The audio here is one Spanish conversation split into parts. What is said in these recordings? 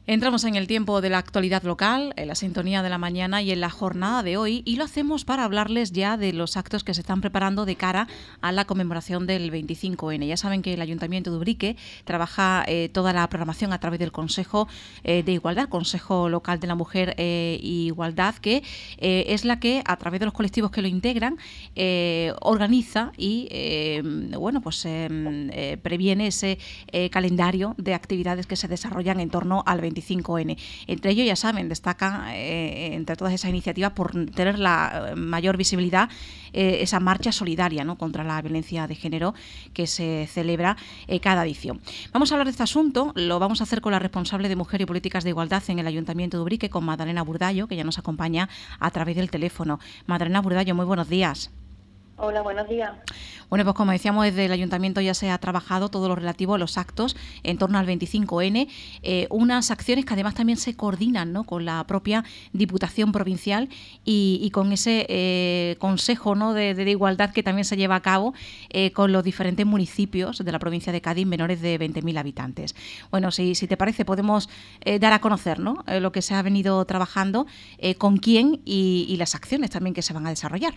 Entramos en el tiempo de la actualidad local, en la sintonía de la mañana y en la jornada de hoy, y lo hacemos para hablarles ya de los actos que se están preparando de cara a la conmemoración del 25N. Ya saben que el Ayuntamiento de Ubrique trabaja toda la programación a través del Consejo de Igualdad, Consejo Local de la Mujer e Igualdad, que es la que, a través de los colectivos que lo integran, organiza y previene ese calendario de actividades que se desarrollan en torno al 25N. Entre ellos, ya saben, destaca entre todas esas iniciativas, por tener la mayor visibilidad, esa marcha solidaria, ¿no?, contra la violencia de género que se celebra cada edición. Vamos a hablar de este asunto, lo vamos a hacer con la responsable de Mujer y Políticas de Igualdad en el Ayuntamiento de Ubrique, con Madalena Burdallo, que ya nos acompaña a través del teléfono. Madalena Burdallo, muy buenos días. Hola, buenos días. Bueno, pues como decíamos, desde el Ayuntamiento ya se ha trabajado todo lo relativo a los actos en torno al 25N, unas acciones que además también se coordinan, ¿no?, con la propia Diputación Provincial y con ese Consejo, ¿no?, de Igualdad que también se lleva a cabo con los diferentes municipios de la provincia de Cádiz menores de 20.000 habitantes. Bueno, si te parece, podemos dar a conocer, ¿no?, lo que se ha venido trabajando, con quién y las acciones también que se van a desarrollar.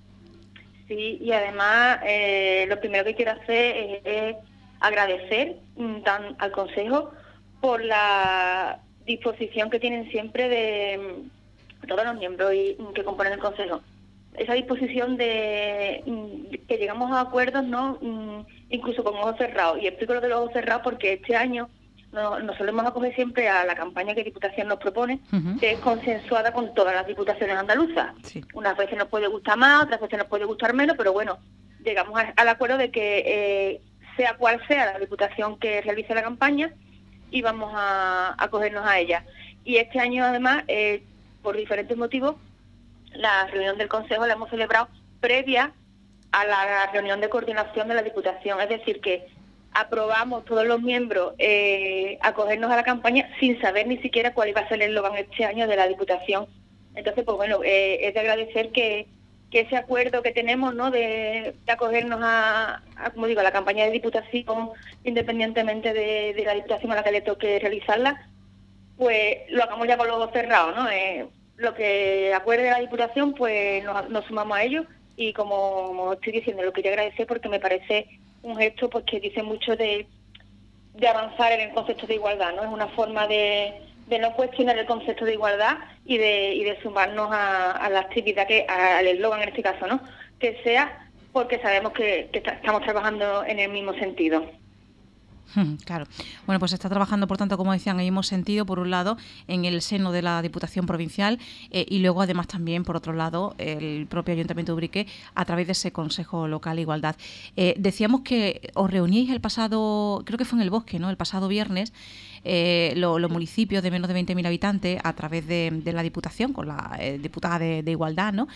Sí, y además lo primero que quiero hacer es agradecer al Consejo por la disposición que tienen siempre de todos los miembros que componen el Consejo. Esa disposición de que llegamos a acuerdos, ¿no?, incluso con ojos cerrados. Y explico lo de los ojos cerrados porque este año nos solemos acoger siempre a la campaña que Diputación nos propone, que es consensuada con todas las diputaciones andaluzas. Sí. Unas veces nos puede gustar más, otras veces nos puede gustar menos, pero bueno, llegamos al acuerdo de que sea cual sea la diputación que realice la campaña, y vamos a acogernos a ella. Y este año, además, por diferentes motivos, la reunión del Consejo la hemos celebrado previa a la reunión de coordinación de la Diputación, es decir, que aprobamos todos los miembros acogernos a la campaña sin saber ni siquiera cuál iba a ser el eslogan este año de la Diputación. Entonces, pues bueno, es de agradecer que ese acuerdo que tenemos, ¿no?, de acogernos a la campaña de Diputación, independientemente de la Diputación a la que le toque realizarla, pues lo hagamos ya con los ojos cerrados, ¿no? Lo que acuerde la Diputación, pues nos sumamos a ello, y como estoy diciendo, lo quería agradecer porque me parece un gesto pues que dice mucho de avanzar en el concepto de igualdad, ¿no? Es una forma de no cuestionar el concepto de igualdad y de sumarnos a la actividad, al eslogan en este caso, ¿no?, que sea, porque sabemos que estamos trabajando en el mismo sentido. Claro. Bueno, pues se está trabajando, por tanto, como decían, en el mismo sentido, por un lado, en el seno de la Diputación Provincial, y luego, además, también, por otro lado, el propio Ayuntamiento de Ubrique, a través de ese Consejo Local de Igualdad. Decíamos que os reuníais el pasado, creo que fue en el Bosque, ¿no?, el pasado viernes, los municipios de menos de 20.000 habitantes, a través de la Diputación, con la diputada de Igualdad, ¿no?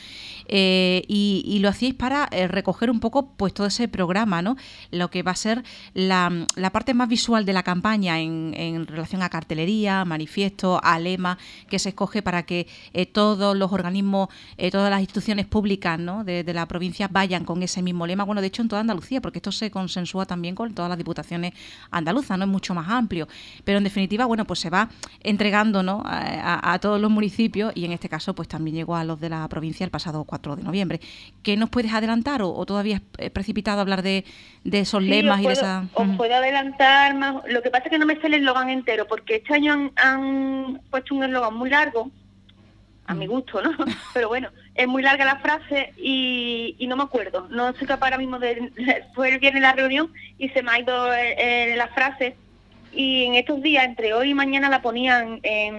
Y lo hacíais para recoger un poco, pues, todo ese programa, ¿no?, lo que va a ser la parte más visual de la campaña en relación a cartelería, manifiesto, a lema que se escoge para que todos los organismos, todas las instituciones públicas, ¿no?, de la provincia vayan con ese mismo lema. Bueno, de hecho, en toda Andalucía, porque esto se consensúa también con todas las diputaciones andaluzas, ¿no?, es mucho más amplio. Pero en definitiva, bueno, pues se va entregando, ¿no?, a todos los municipios, y en este caso pues también llegó a los de la provincia el pasado 4 de noviembre. ¿Qué nos puedes adelantar o todavía es precipitado hablar de esos lemas y de esa...? Os puedo adelantar más. Lo que pasa es que no me sé el eslogan entero, porque este año han puesto un eslogan muy largo, a mi gusto, ¿no? Pero bueno, es muy larga la frase y no me acuerdo. No soy capaz ahora mismo fue el viernes la reunión y se me ha ido la frase. Y en estos días, entre hoy y mañana, la ponían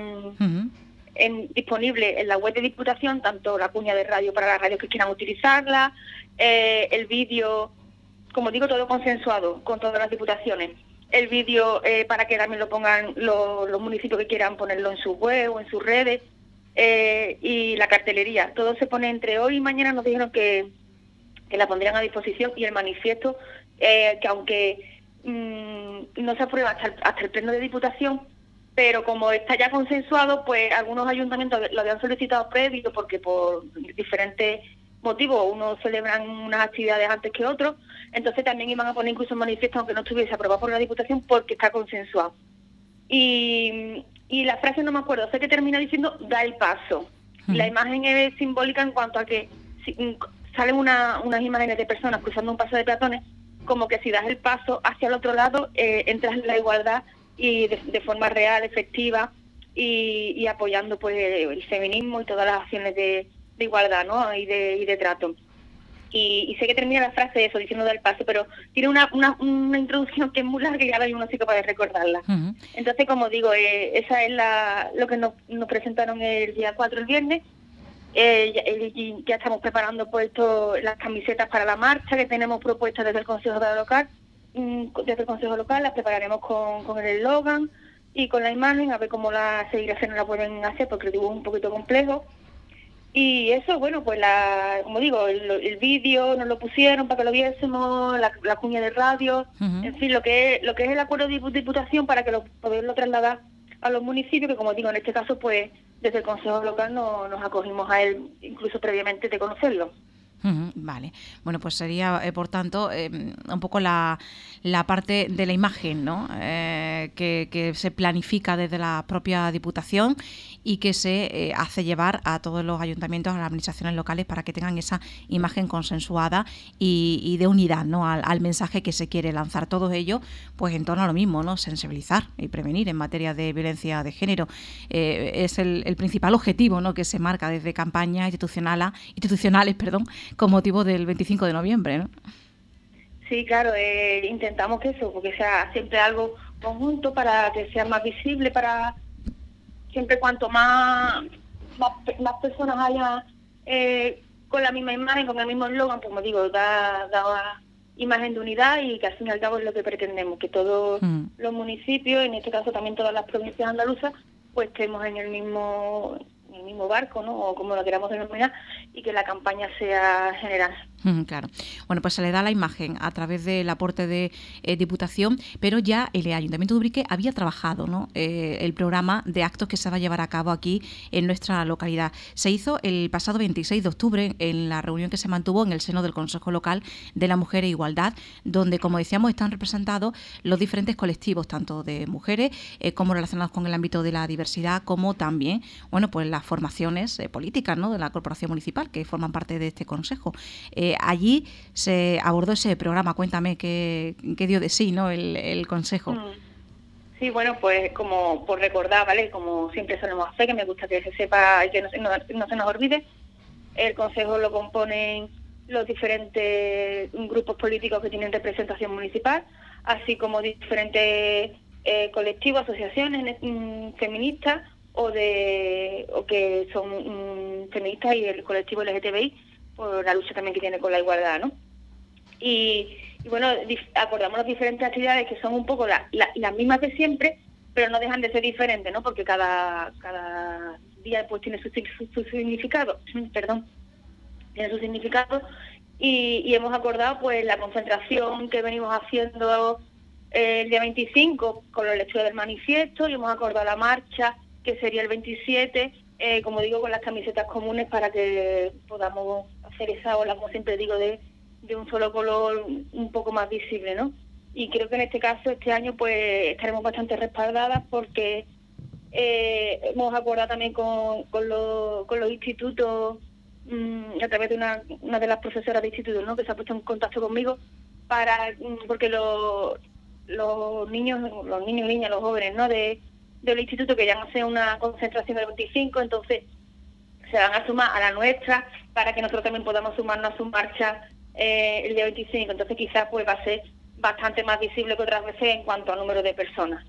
disponible en la web de Diputación, tanto la cuña de radio para las radios que quieran utilizarla, el vídeo, como digo, todo consensuado con todas las diputaciones. El vídeo para que también lo pongan los municipios que quieran ponerlo en su web o en sus redes, y la cartelería. Todo se pone entre hoy y mañana. Nos dijeron que la pondrían a disposición, y el manifiesto, que aunque no se aprueba hasta el pleno de Diputación, pero como está ya consensuado, pues algunos ayuntamientos lo habían solicitado previo, porque por diferentes motivos unos celebran unas actividades antes que otros, entonces también iban a poner incluso un manifiesto aunque no estuviese aprobado por la Diputación, porque está consensuado. Y y la frase no me acuerdo, sé que termina diciendo da el paso. La imagen es simbólica en cuanto a que salen unas imágenes de personas cruzando un paso de peatones, como que si das el paso hacia el otro lado, entras en la igualdad y de forma real, efectiva, y apoyando pues el feminismo y todas las acciones de igualdad, ¿no? y de trato. Y sé que termina la frase de eso, diciendo del paso, pero tiene una introducción que es muy larga y ahora yo no soy capaz de recordarla. Entonces, como digo, esa es lo que nos presentaron el día 4, el viernes. Ya estamos preparando pues las camisetas para la marcha, que tenemos propuestas desde el Consejo Local. Las prepararemos con el eslogan y con la imagen, a ver cómo las serigrafias la pueden hacer, porque el dibujo es un poquito complejo. Y eso, bueno, pues como digo, el vídeo nos lo pusieron para que lo viésemos, la cuña de radio, en fin, lo que es el acuerdo de diputación para que poderlo trasladar a los municipios, que como digo, en este caso, pues desde el Consejo Local nos acogimos a él, incluso previamente de conocerlo. Vale, bueno, pues sería, por tanto, un poco la parte de la imagen, ¿no? Que se planifica desde la propia Diputación y que se hace llevar a todos los ayuntamientos, a las administraciones locales, para que tengan esa imagen consensuada y de unidad, ¿no? Al mensaje que se quiere lanzar. Todo ello, pues en torno a lo mismo, ¿no? Sensibilizar y prevenir en materia de violencia de género. Es el principal objetivo, ¿no? Que se marca desde campañas institucionales, con motivo del 25 de noviembre, ¿no? Sí, claro, intentamos que eso, porque sea siempre algo conjunto para que sea más visible, para siempre cuanto más personas haya con la misma imagen, con el mismo eslogan, pues como digo, da imagen de unidad, y que al fin y al cabo es lo que pretendemos, que todos los municipios, en este caso también todas las provincias andaluzas, pues estemos en el mismo barco, ¿no? O como lo queramos denominar, y que la campaña sea general. Claro. Bueno, pues se le da la imagen a través del aporte de Diputación, pero ya el Ayuntamiento de Ubrique había trabajado, ¿no? El programa de actos que se va a llevar a cabo aquí en nuestra localidad. Se hizo el pasado 26 de octubre en la reunión que se mantuvo en el seno del Consejo Local de la Mujer e Igualdad, donde, como decíamos, están representados los diferentes colectivos, tanto de mujeres como relacionados con el ámbito de la diversidad, como también, bueno, pues las formaciones políticas, ¿no? De la Corporación Municipal, que forman parte de este Consejo. Allí se abordó ese programa. Cuéntame qué dio de sí, ¿no? el Consejo. Sí, bueno, pues como por recordar, ¿vale? Como siempre solemos hacer, que me gusta que se sepa y que no se nos olvide. El Consejo lo componen los diferentes grupos políticos que tienen representación municipal, así como diferentes colectivos, asociaciones feministas o que son feministas, y el colectivo LGTBI, por la lucha también que tiene con la igualdad, ¿no? Y bueno, acordamos las diferentes actividades que son un poco las mismas de siempre, pero no dejan de ser diferentes, ¿no? Porque cada día pues tiene su significado, tiene su significado, y hemos acordado pues la concentración que venimos haciendo el día 25 con la lectura del manifiesto, y hemos acordado la marcha que sería el 27, como digo, con las camisetas comunes, para que podamos hacer esa ola, como siempre digo, de un solo color un poco más visible, ¿no? Y creo que en este caso, este año, pues estaremos bastante respaldadas, porque hemos acordado también con los institutos, a través de una de las profesoras de instituto, ¿no? Que se ha puesto en contacto conmigo, porque los niños y niñas, los jóvenes, ¿no? del instituto, que ya van a hacer una concentración del 25, entonces se van a sumar a la nuestra, para que nosotros también podamos sumarnos a su marcha el día 25. Entonces quizás pues va a ser bastante más visible que otras veces en cuanto al número de personas.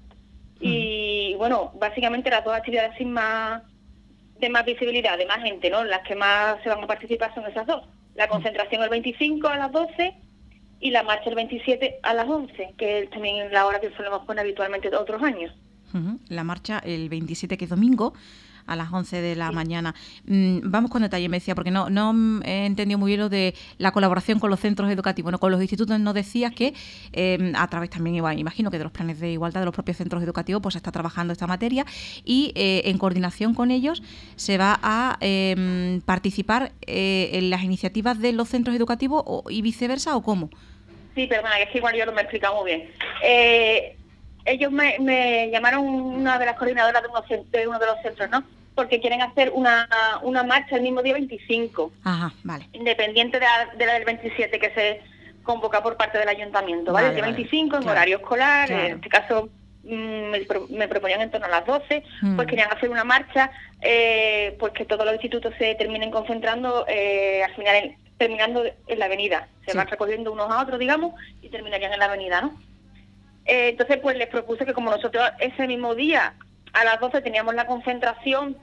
Y bueno, básicamente las dos actividades de más visibilidad, de más gente, ¿no? Las que más se van a participar son esas dos. La concentración el 25 a las 12 y la marcha el 27 a las 11, que es también la hora que solemos poner habitualmente otros años. La marcha el 27, que es domingo, a las 11 de la mañana. Vamos con detalle, me decía, porque no he entendido muy bien lo de la colaboración con los centros educativos. Bueno, con los institutos nos decías que a través también, igual, imagino que de los planes de igualdad de los propios centros educativos, pues se está trabajando esta materia, y en coordinación con ellos se va a participar en las iniciativas de los centros educativos y viceversa, ¿o cómo? Sí, perdona, es que igual yo no me he explicado muy bien. ellos me llamaron una de las coordinadoras de uno de los centros, ¿no? Porque quieren hacer una marcha el mismo día 25. Ajá, vale. Independiente de la del 27 que se convoca por parte del ayuntamiento, ¿vale? El día 25 en horario escolar, en este caso me proponían en torno a las 12, pues querían hacer una marcha, pues que todos los institutos se terminen concentrando, al final terminando en la avenida. Se van recogiendo unos a otros, digamos, y terminarían en la avenida, ¿no? Entonces, pues les propuse que como nosotros ese mismo día, a las 12 teníamos la concentración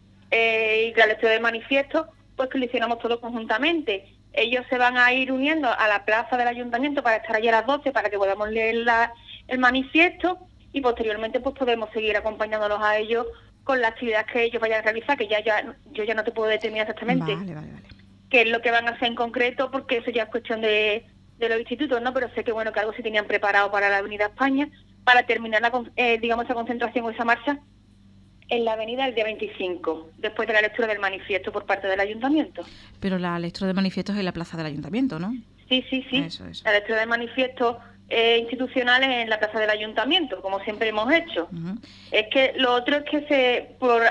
y la lectura del manifiesto, pues que lo hiciéramos todos conjuntamente. Ellos se van a ir uniendo a la plaza del ayuntamiento para estar allí a las 12 para que podamos leer el manifiesto y posteriormente pues podemos seguir acompañándolos a ellos con las actividades que ellos vayan a realizar, que yo ya no te puedo determinar exactamente vale. qué es lo que van a hacer en concreto, porque eso ya es cuestión de los institutos, ¿no? Pero sé que bueno, que algo se tenían preparado para la Avenida España para terminar digamos esa concentración o esa marcha en la avenida el día 25, después de la lectura del manifiesto por parte del ayuntamiento. Pero la lectura del manifiesto es en la plaza del ayuntamiento, ¿no? Sí. Eso. La lectura del manifiesto institucional es en la plaza del ayuntamiento, como siempre hemos hecho. Es que lo otro es que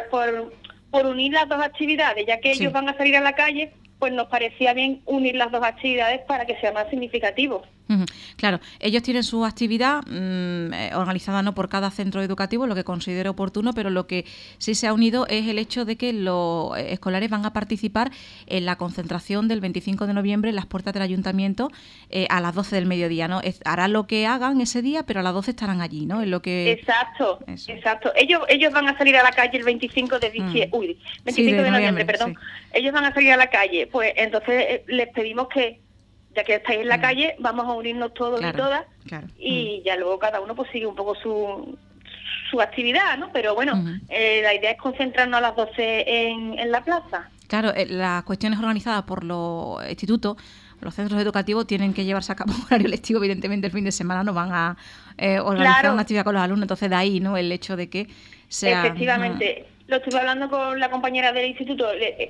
por unir las dos actividades, ya que ellos van a salir a la calle, pues nos parecía bien unir las dos actividades para que sea más significativo. Claro, ellos tienen su actividad organizada no por cada centro educativo, lo que considero oportuno, pero lo que sí se ha unido es el hecho de que los escolares van a participar en la concentración del 25 de noviembre en las puertas del ayuntamiento a las 12 del mediodía, ¿no? Harán lo que hagan ese día, pero a las 12 estarán allí, ¿no? Es lo que... Exacto. Ellos van a salir a la calle el 25 de diciembre, 25 de noviembre, perdón. Sí. Ellos van a salir a la calle, pues entonces les pedimos que, ya que estáis en la calle, vamos a unirnos todos y todas, y ya luego cada uno pues sigue un poco su actividad, ¿no? Pero bueno, la idea es concentrarnos a las 12 en la plaza. Claro, las cuestiones organizadas por los institutos, los centros educativos tienen que llevarse a cabo un horario lectivo, evidentemente el fin de semana no van a organizar una actividad con los alumnos, entonces de ahí, ¿no? El hecho de que sea... Efectivamente, lo estuve hablando con la compañera del instituto,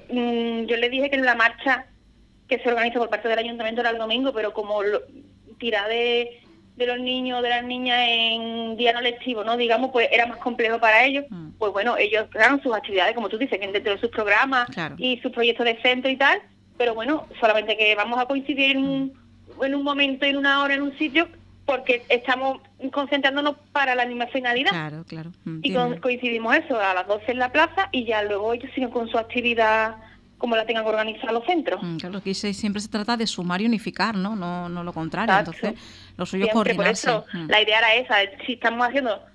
yo le dije que en la marcha que se organiza por parte del ayuntamiento era el domingo, pero como tirar de los niños, de las niñas en día no lectivo, ¿no? Digamos, pues era más complejo para ellos. Pues bueno, ellos crearon sus actividades, como tú dices, dentro de sus programas y sus proyectos de centro y tal, pero bueno, solamente que vamos a coincidir en un momento, en una hora, en un sitio, porque estamos concentrándonos para la misma finalidad. Claro. Y coincidimos eso, a las 12 en la plaza, y ya luego ellos siguen con su actividad como la tengan que organizar los centros. Claro, que siempre se trata de sumar y unificar, ¿no? No lo contrario. Exacto. Entonces, lo suyo es coordinarse. Por eso, la idea era esa, si estamos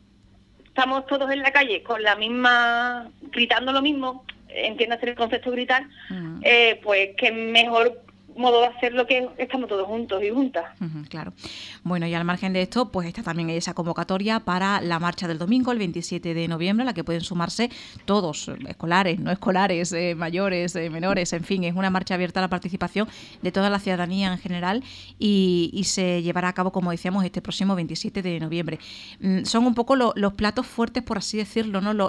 todos en la calle con la misma, gritando lo mismo, entiéndase el concepto gritar, pues que mejor modo de hacerlo que estamos todos juntos y juntas. Claro. Bueno, y al margen de esto, pues está también esa convocatoria para la marcha del domingo, el 27 de noviembre, a la que pueden sumarse todos, escolares, no escolares, mayores, menores, en fin, es una marcha abierta a la participación de toda la ciudadanía en general y se llevará a cabo, como decíamos, este próximo 27 de noviembre. Son un poco los platos fuertes, por así decirlo, ¿no?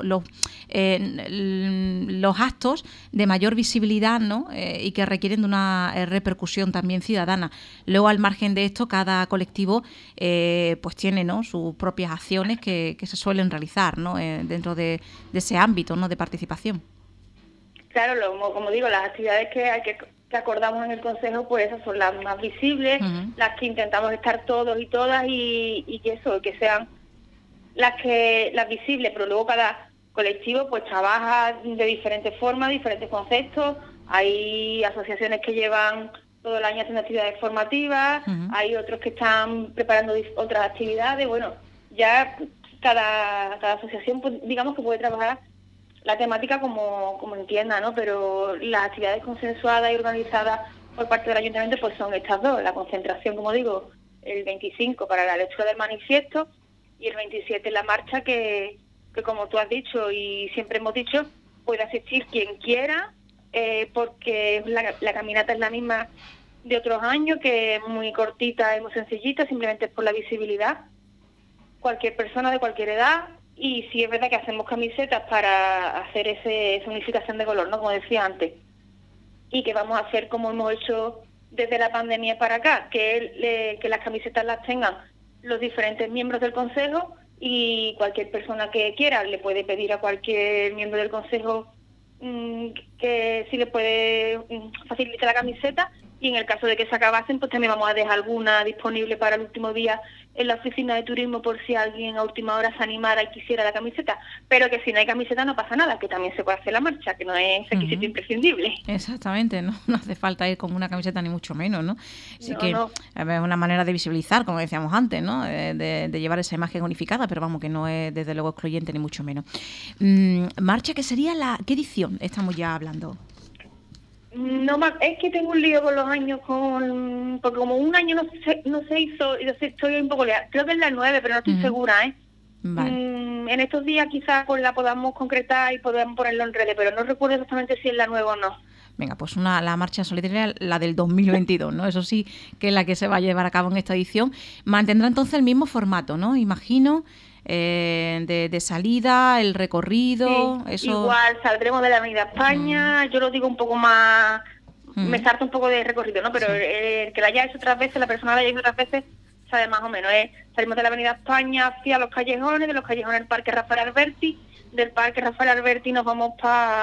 Los actos de mayor visibilidad, ¿no? Y que requieren de una repercusión también ciudadana. Luego, al margen de esto, cada colectivo pues tiene, ¿no?, sus propias acciones que se suelen realizar, ¿no?, dentro de ese ámbito, ¿no?, de participación. Claro, como digo, las actividades que acordamos en el Consejo, pues esas son las más visibles, las que intentamos estar todos y todas y que sean las visibles, pero luego cada colectivo pues trabaja de diferentes formas, diferentes conceptos. Hay asociaciones que llevan todo el año haciendo actividades formativas, hay otros que están preparando otras actividades. Bueno, ya cada asociación, pues, digamos que puede trabajar la temática como entienda, ¿no? Pero las actividades consensuadas y organizadas por parte del ayuntamiento pues son estas dos. La concentración, como digo, el 25 para la lectura del manifiesto y el 27 la marcha que como tú has dicho y siempre hemos dicho, puede asistir quien quiera, porque la caminata es la misma de otros años, que es muy cortita y muy sencillita, simplemente es por la visibilidad. Cualquier persona de cualquier edad, y sí es verdad que hacemos camisetas para hacer esa unificación de color, ¿no?, como decía antes, y que vamos a hacer como hemos hecho desde la pandemia para acá, que las camisetas las tengan los diferentes miembros del Consejo y cualquier persona que quiera le puede pedir a cualquier miembro del Consejo que si le puede facilitar la camiseta, y en el caso de que se acabasen, pues también vamos a dejar alguna disponible para el último día en la oficina de turismo por si alguien a última hora se animara y quisiera la camiseta, pero que si no hay camiseta no pasa nada, que también se puede hacer la marcha, que no es requisito imprescindible. Exactamente, ¿no? No hace falta ir con una camiseta ni mucho menos, ¿no? Así que No. es una manera de visibilizar, como decíamos antes, ¿no? De llevar esa imagen unificada, pero vamos, que no es desde luego excluyente ni mucho menos. Marcha, ¿qué sería ¿qué edición estamos ya hablando? No más, es que tengo un lío con los años, porque como un año no se hizo, y estoy un poco liada. Creo que es la 9, pero no estoy segura, ¿eh? Vale. En estos días quizás pues la podamos concretar y podamos ponerlo en redes, pero no recuerdo exactamente si es la 9 o no. Venga, pues la marcha solidaria, la del 2022, ¿no? Eso sí que es la que se va a llevar a cabo en esta edición. Mantendrá entonces el mismo formato, ¿no? Imagino, de salida, el recorrido, sí, eso... Igual saldremos de la Avenida España, yo lo digo un poco más, me salto un poco de recorrido, ¿no? Pero sí. El que la haya hecho otras veces, la persona la haya hecho otras veces, sabe más o menos, salimos de la Avenida España hacia los callejones, de los callejones al Parque Rafael Alberti, del Parque Rafael Alberti nos vamos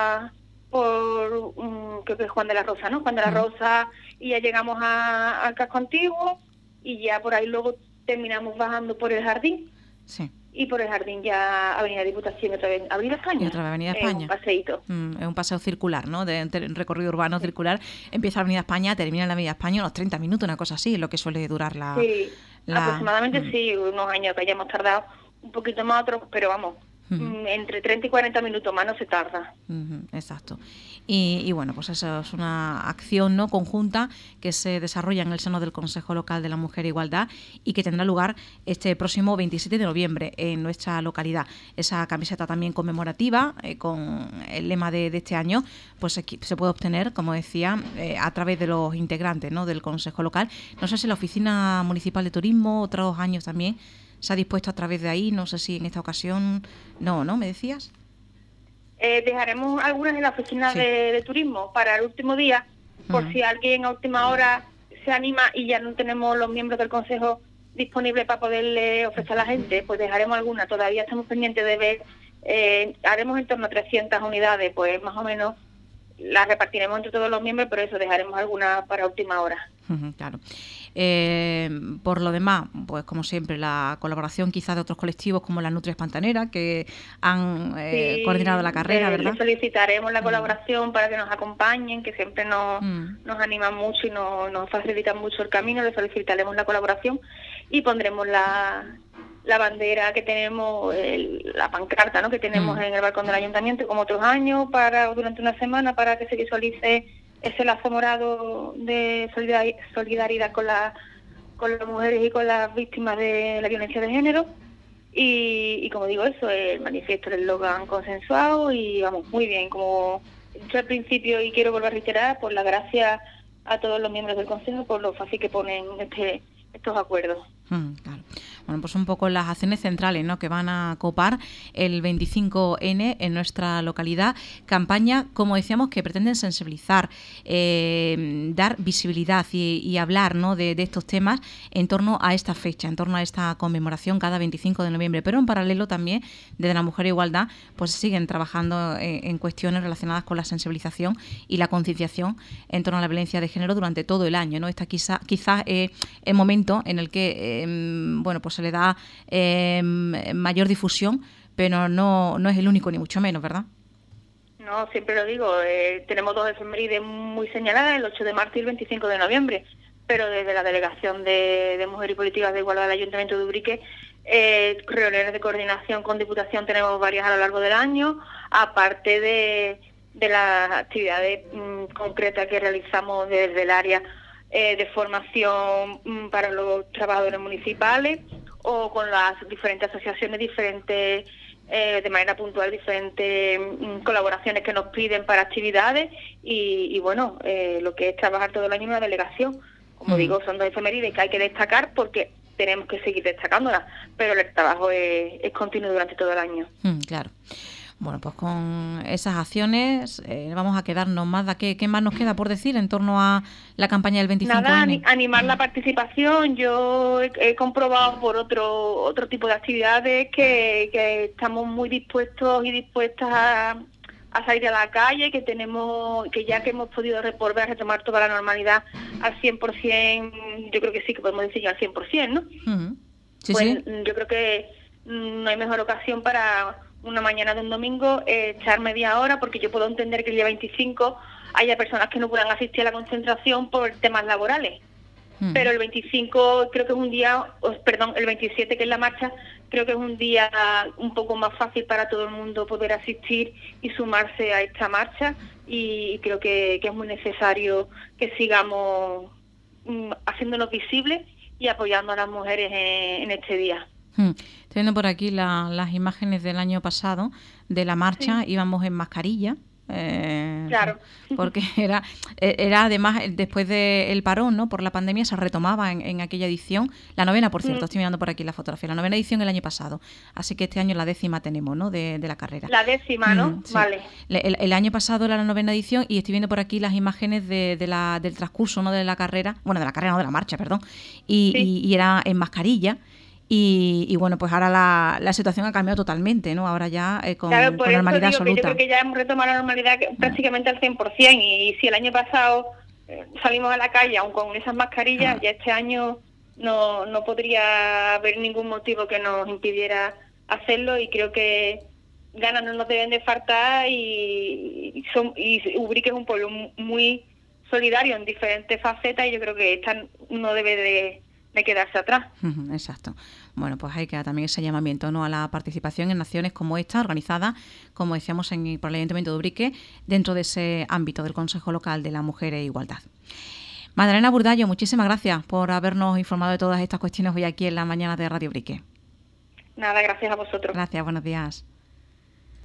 por creo que es Juan de la Rosa, ¿no? Juan de la Rosa, y ya llegamos al casco antiguo, y ya por ahí luego terminamos bajando por el jardín. Sí. Y por el jardín ya Avenida Diputación y otra vez Avenida España. Y otra vez Avenida España. Un paseíto. Es un paseo circular, ¿no? De recorrido urbano circular. Empieza la Avenida España, termina en la Avenida España unos 30 minutos, una cosa así, es lo que suele durar la... Sí, aproximadamente sí, unos años que hayamos tardado un poquito más, otros, pero vamos, entre 30 y 40 minutos más no se tarda. Exacto. Y bueno, pues eso es una acción, ¿no?, conjunta que se desarrolla en el seno del Consejo Local de la Mujer e Igualdad y que tendrá lugar este próximo 27 de noviembre en nuestra localidad. Esa camiseta también conmemorativa con el lema de este año, pues se puede obtener, como decía, a través de los integrantes, ¿no?, del Consejo Local. No sé si la Oficina Municipal de Turismo otros años también se ha dispuesto a través de ahí, no sé si en esta ocasión no, ¿me decías? Dejaremos algunas en la oficina de turismo para el último día, por si alguien a última hora se anima y ya no tenemos los miembros del consejo disponibles para poderle ofrecer a la gente, pues dejaremos algunas. Todavía estamos pendientes de ver, haremos en torno a 300 unidades, pues más o menos las repartiremos entre todos los miembros, pero eso, dejaremos algunas para última hora. Claro. Por lo demás, pues como siempre, la colaboración quizás de otros colectivos como las Nutrias Pantaneras que han coordinado la carrera, ¿verdad? Le solicitaremos la colaboración para que nos acompañen, que siempre nos animan mucho y nos facilitan mucho el camino. Le solicitaremos la colaboración y pondremos la bandera que tenemos, la pancarta, ¿no?, que tenemos en el balcón del ayuntamiento, como otros años, durante una semana, para que se visualice ese lazo morado de solidaridad con las mujeres y con las víctimas de la violencia de género. Y como digo, eso, el manifiesto, el eslogan consensuado, y vamos, muy bien. Como he dicho al principio y quiero volver a reiterar, pues las gracias a todos los miembros del Consejo por lo fácil que ponen estos acuerdos. Claro. Bueno, pues un poco las acciones centrales, ¿no?, que van a copar el 25N en nuestra localidad. Campaña, como decíamos, que pretenden sensibilizar, dar visibilidad y hablar, ¿no?, de estos temas en torno a esta fecha, en torno a esta conmemoración cada 25 de noviembre. Pero en paralelo también, desde la Mujer e Igualdad, pues siguen trabajando en cuestiones relacionadas con la sensibilización y la concienciación en torno a la violencia de género durante todo el año, ¿no? Esta quizás el momento en el que bueno, pues se le da mayor difusión, pero no es el único ni mucho menos, ¿verdad? No, siempre lo digo, tenemos dos efemérides muy señaladas, el 8 de marzo y el 25 de noviembre, pero desde la Delegación de Mujer y Políticas de Igualdad del Ayuntamiento de Ubrique, reuniones de coordinación con Diputación tenemos varias a lo largo del año, aparte de las actividades concretas que realizamos desde el área de formación para los trabajadores municipales, o con las diferentes asociaciones, de manera puntual, diferentes colaboraciones que nos piden para actividades, y bueno, lo que es trabajar todo el año en una delegación. Como digo, son dos efemérides que hay que destacar porque tenemos que seguir destacándolas, pero el trabajo es continuo durante todo el año. Claro. Bueno, pues con esas acciones vamos a quedarnos. Magda, ¿qué más nos queda por decir en torno a la campaña del 25N? Nada, animar la participación. Yo he comprobado por otro tipo de actividades que estamos muy dispuestos y dispuestas a salir a la calle, que ya que hemos podido volver a retomar toda la normalidad al 100%, yo creo que sí que podemos decir ya al 100%, ¿no? Uh-huh. Sí, pues sí. yo creo que no hay mejor ocasión para una mañana de un domingo echar media hora, porque yo puedo entender que el día 25 haya personas que no puedan asistir a la concentración por temas laborales. Pero el 25 creo que es un día, el 27 que es la marcha, creo que es un día un poco más fácil para todo el mundo poder asistir y sumarse a esta marcha, y creo que es muy necesario que sigamos haciéndonos visibles y apoyando a las mujeres en este día. Estoy viendo por aquí las imágenes del año pasado de la marcha, sí. Íbamos en mascarilla. Claro. Porque era además, después del parón, ¿no?, por la pandemia, se retomaba en aquella edición, la 9ª, por cierto, estoy mirando por aquí la fotografía, la 9ª edición el año pasado, así que este año la 10ª tenemos, ¿no?, de la carrera. La 10ª, ¿no? Sí. Vale. El año pasado era la 9ª edición, y estoy viendo por aquí las imágenes del transcurso, ¿no?, de la carrera, bueno, de la marcha, perdón, y era en mascarilla. Y bueno, pues ahora la situación ha cambiado totalmente, ¿no? Ahora ya con normalidad absoluta. Yo creo que ya hemos retomado la normalidad prácticamente al 100%, y si el año pasado salimos a la calle aun con esas mascarillas, ya este año no podría haber ningún motivo que nos impidiera hacerlo, y creo que ganas no nos deben de faltar, y Ubrique es un pueblo muy solidario en diferentes facetas, y yo creo que esta no debe de quedarse atrás. Exacto. Bueno, pues hay que dar también ese llamamiento, ¿no?, a la participación en acciones como esta, organizada, como decíamos, por el Ayuntamiento de Ubrique, dentro de ese ámbito del Consejo Local de la Mujer e Igualdad. Magdalena Burdallo, muchísimas gracias por habernos informado de todas estas cuestiones hoy aquí en la mañana de Radio Ubrique. Nada, gracias a vosotros. Gracias, buenos días.